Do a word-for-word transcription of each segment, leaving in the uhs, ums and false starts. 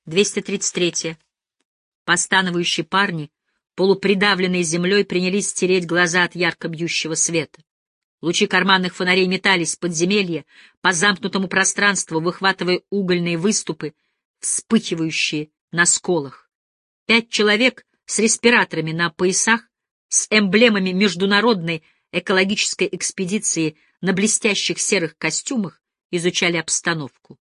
двести тридцать третье. Постановающие парни, полупридавленные землей, принялись стереть глаза от ярко бьющего света. Лучи карманных фонарей метались в подземелье по замкнутому пространству, выхватывая угольные выступы, вспыхивающие на сколах. Пять человек с респираторами на поясах, с эмблемами международной экологической экспедиции на блестящих серых костюмах изучали обстановку.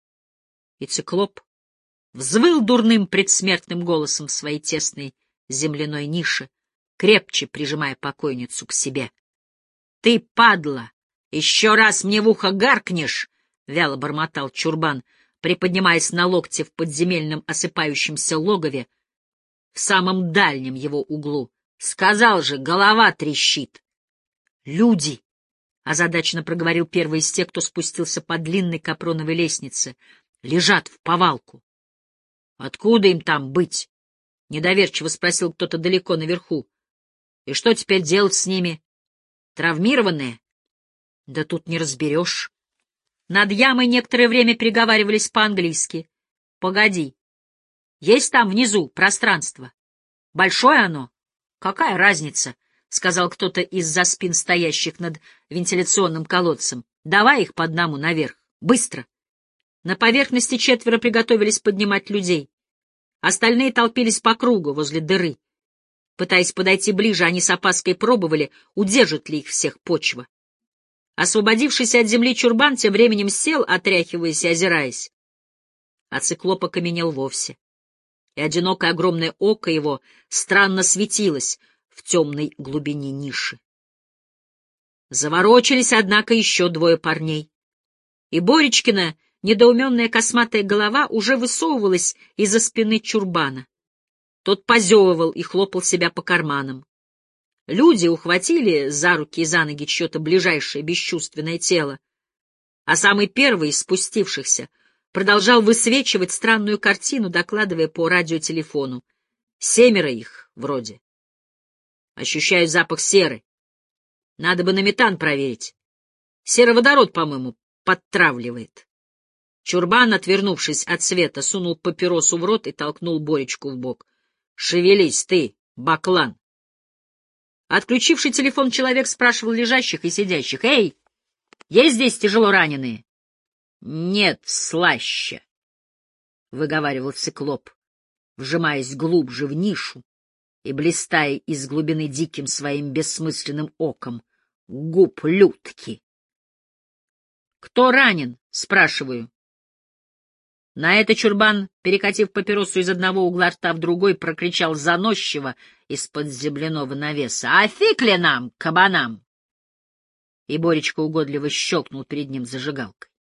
И циклоп взвыл дурным предсмертным голосом в своей тесной земляной нише, крепче прижимая покойницу к себе. — Ты, падла, еще раз мне в ухо гаркнешь! — вяло бормотал Чурбан, приподнимаясь на локте в подземельном осыпающемся логове, в самом дальнем его углу. — Сказал же, голова трещит! — Люди! — озадаченно проговорил первый из тех, кто спустился по длинной капроновой лестнице. — Лежат в повалку. — Откуда им там быть? — недоверчиво спросил кто-то далеко наверху. — И что теперь делать с ними? Травмированные? — Да тут не разберешь. Над ямой некоторое время переговаривались по-английски. — Погоди. Есть там внизу пространство? Большое оно? Какая разница? — сказал кто-то из-за спин стоящих над вентиляционным колодцем. — Давай их по одному наверх. Быстро. На поверхности четверо приготовились поднимать людей. Остальные толпились по кругу возле дыры. Пытаясь подойти ближе, они с опаской пробовали, удержит ли их всех почва. Освободившийся от земли Чурбан тем временем сел, отряхиваясь и озираясь. А циклоп окаменел вовсе. И одинокое огромное око его странно светилось в темной глубине ниши. Заворочились, однако, еще двое парней. И Боречкина недоуменная косматая голова уже высовывалась из-за спины Чурбана. Тот позевывал и хлопал себя по карманам. Люди ухватили за руки и за ноги чье-то ближайшее бесчувственное тело, а самый первый из спустившихся продолжал высвечивать странную картину, докладывая по радиотелефону. Семеро их, вроде. Ощущаю запах серы. Надо бы на метан проверить. Сероводород, по-моему, подтравливает. Чурбан, отвернувшись от света, сунул папиросу в рот и толкнул Боречку в бок. — Шевелись ты, баклан! Отключивший телефон человек спрашивал лежащих и сидящих. — Эй, есть здесь тяжело раненые? — Нет, слаще, — выговаривал циклоп, вжимаясь глубже в нишу и блистая из глубины диким своим бессмысленным оком. Губ людки. — Кто ранен? — спрашиваю. На это Чурбан, перекатив папиросу из одного угла рта в другой, прокричал заносчиво из-под земляного навеса. — А фиг ли нам, кабанам? И Боречка угодливо щелкнул перед ним зажигалкой.